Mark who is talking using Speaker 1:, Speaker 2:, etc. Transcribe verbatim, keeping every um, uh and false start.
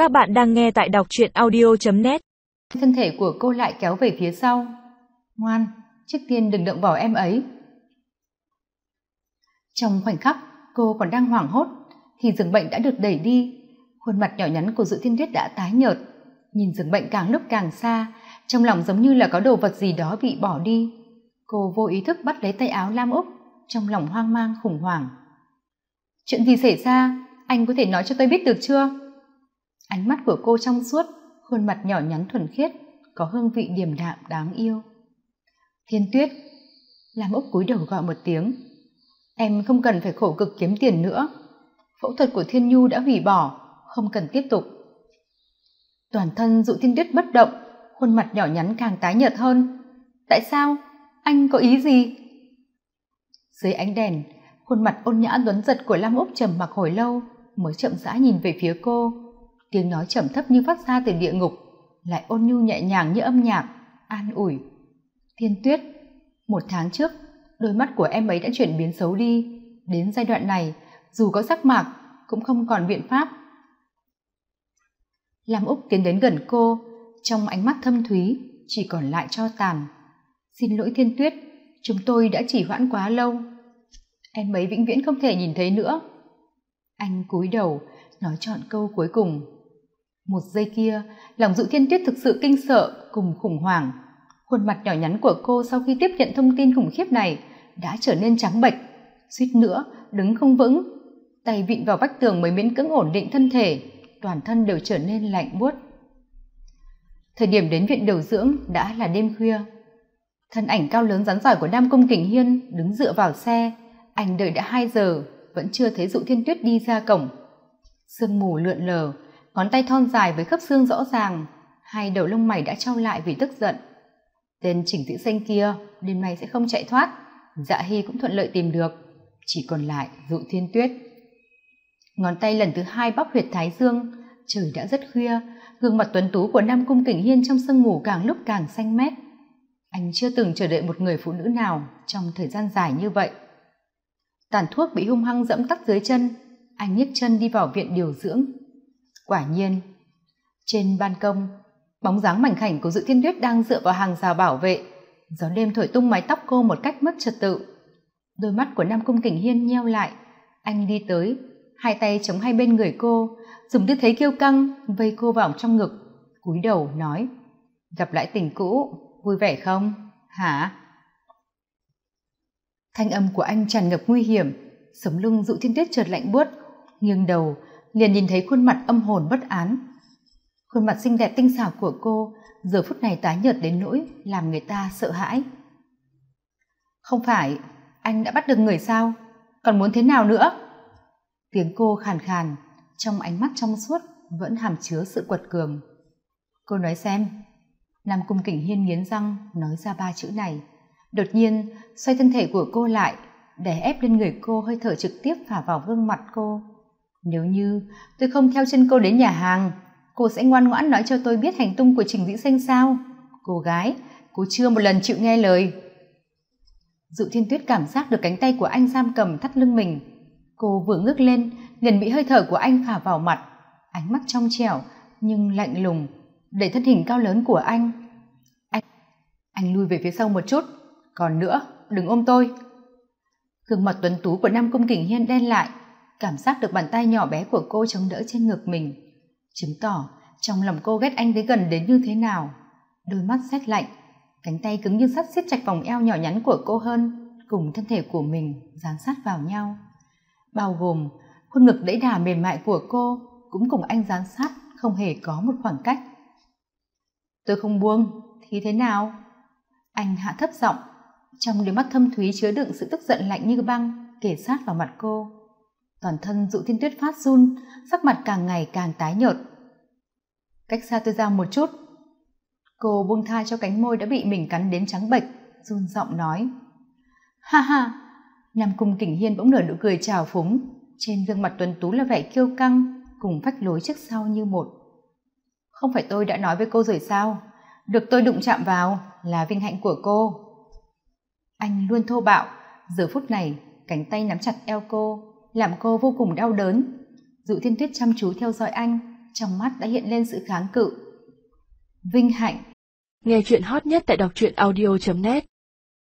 Speaker 1: Các bạn đang nghe tại đọc truyện audio chấm net.
Speaker 2: Thân thể của cô lại kéo về phía sau. Ngoan, trước tiên đừng động vào em ấy. Trong khoảnh khắc cô còn đang hoảng hốt thì giường bệnh đã được đẩy đi. Khuôn mặt nhỏ nhắn của Dự Thiên Tuyết đã tái nhợt, nhìn giường bệnh càng lúc càng xa, trong lòng giống như là có đồ vật gì đó bị bỏ đi. Cô vô ý thức bắt lấy tay áo Lam Úc, trong lòng hoang mang khủng hoảng. Chuyện gì xảy ra, anh có thể nói cho tôi biết được chưa? Ánh mắt của cô trong suốt, khuôn mặt nhỏ nhắn thuần khiết, có hương vị điềm đạm đáng yêu. Thiên Tuyết. Lam Úc cúi đầu gọi một tiếng. Em không cần phải khổ cực kiếm tiền nữa. Phẫu thuật của Thiên Nhu đã hủy bỏ, không cần tiếp tục. Toàn thân Dụ Thiên Tuyết bất động, khuôn mặt nhỏ nhắn càng tái nhợt hơn. Tại sao? Anh có ý gì? Dưới ánh đèn, khuôn mặt ôn nhã tuấn giật của Lam Úc trầm mặc hồi lâu, mới chậm rãi nhìn về phía cô. Tiếng nói trầm thấp như phát ra từ địa ngục, lại ôn nhu nhẹ nhàng như âm nhạc, an ủi. Thiên Tuyết, một tháng trước, đôi mắt của em ấy đã chuyển biến xấu đi. Đến giai đoạn này, dù có giác mạc, cũng không còn biện pháp. Lam Úc tiến đến gần cô, trong ánh mắt thâm thúy, chỉ còn lại tro tàn. Xin lỗi Thiên Tuyết, chúng tôi đã chỉ hoãn quá lâu. Em ấy vĩnh viễn không thể nhìn thấy nữa. Anh cúi đầu, nói trọn câu cuối cùng. Một giây kia, lòng Dụ Thiên Tuyết thực sự kinh sợ cùng khủng hoảng. Khuôn mặt nhỏ nhắn của cô sau khi tiếp nhận thông tin khủng khiếp này đã trở nên trắng bệch, suýt nữa đứng không vững, tay vịn vào vách tường mới miễn cưỡng ổn định thân thể, toàn thân đều trở nên lạnh buốt. Thời điểm đến viện điều dưỡng đã là đêm khuya. Thân ảnh cao lớn rắn giỏi của Nam Cung Kình Hiên đứng dựa vào xe. Anh đợi đã hai giờ vẫn chưa thấy Dụ Thiên Tuyết đi ra cổng. Sương mù lượn lờ, ngón tay thon dài với khớp xương rõ ràng, hai đầu lông mày đã trao lại vì tức giận. Tên Trình Dĩ Xanh kia đêm nay sẽ không chạy thoát. Dạ Hy cũng thuận lợi tìm được, chỉ còn lại Dụ Thiên Tuyết. Ngón tay lần thứ hai bóp huyệt thái dương. Trời đã rất khuya, gương mặt tuấn tú của Nam Cung Kình Hiên trong sương mù càng lúc càng xanh mét. Anh chưa từng chờ đợi một người phụ nữ nào trong thời gian dài như vậy. Tàn thuốc bị hung hăng dẫm tắt dưới chân, anh nhấc chân đi vào viện điều dưỡng. Quả nhiên, trên ban công, bóng dáng mảnh khảnh của Dự Thiên Tuyết đang dựa vào hàng rào bảo vệ. Gió đêm thổi tung mái tóc cô một cách mất trật tự. Đôi mắt của Nam Cung Kình Hiên nheo lại. Anh đi tới, hai tay chống hai bên người cô, dùng tư thế kiêu căng vây cô vào trong ngực, cúi đầu nói: Gặp lại tình cũ, vui vẻ không? Hả? Thanh âm của anh tràn ngập nguy hiểm. Sống lưng Dụ Thiên Tuyết chợt lạnh buốt, nghiêng đầu liền nhìn thấy khuôn mặt âm hồn bất án. Khuôn mặt xinh đẹp tinh xảo của cô giờ phút này tái nhợt đến nỗi làm người ta sợ hãi. Không phải anh đã bắt được người sao? Còn muốn thế nào nữa? Tiếng cô khàn khàn, trong ánh mắt trong suốt vẫn hàm chứa sự quật cường. Cô nói xem. Nam Cung Kình Hiên nghiến răng nói ra ba chữ này. Đột nhiên xoay thân thể của cô lại, đè ép lên người cô, hơi thở trực tiếp phả vào gương mặt cô. Nếu như tôi không theo chân cô đến nhà hàng, cô sẽ ngoan ngoãn nói cho tôi biết hành tung của Trình Dĩ Xanh sao? Cô gái, cô chưa một lần chịu nghe lời. Dụ Thiên Tuyết cảm giác được cánh tay của anh giam cầm thắt lưng mình. Cô vừa ngước lên liền bị hơi thở của anh phả vào mặt. Ánh mắt trong trẻo nhưng lạnh lùng đẩy thân hình cao lớn của anh. Anh anh lui về phía sau một chút. Còn nữa, đừng ôm tôi. Gương mặt tuấn tú của Nam Cung Kình Hiên đen lại, cảm giác được bàn tay nhỏ bé của cô chống đỡ trên ngực mình, chứng tỏ trong lòng cô ghét anh tới gần đến như thế nào. Đôi mắt sét lạnh, cánh tay cứng như sắt siết chặt vòng eo nhỏ nhắn của cô hơn, cùng thân thể của mình dán sát vào nhau, bao gồm khuôn ngực đẫy đà mềm mại của cô cũng cùng anh dán sát, không hề có một khoảng cách. Tôi không buông thì thế nào? Anh hạ thấp giọng, trong đôi mắt thâm thúy chứa đựng sự tức giận lạnh như băng, kề sát vào mặt cô. Toàn thân Dụ Thiên Tuyết phát run, sắc mặt càng ngày càng tái nhợt. Cách xa tôi ra một chút. Cô buông tha cho cánh môi đã bị mình cắn đến trắng bệch, run giọng nói. Ha ha. Nam Cung Kình Hiên bỗng nở nụ cười trào phúng, trên gương mặt tuấn tú là vẻ kiêu căng cùng phách lối trước sau như một. Không phải tôi đã nói với cô rồi sao? Được tôi đụng chạm vào là vinh hạnh của cô. Anh luôn thô bạo, giờ phút này cánh tay nắm chặt eo cô, làm cô vô cùng đau đớn. Dụ Thiên Tuyết chăm chú theo dõi anh, trong mắt đã hiện lên sự kháng cự. Vinh hạnh.
Speaker 1: Nghe chuyện hot nhất tại đọc truyện audio chấm net.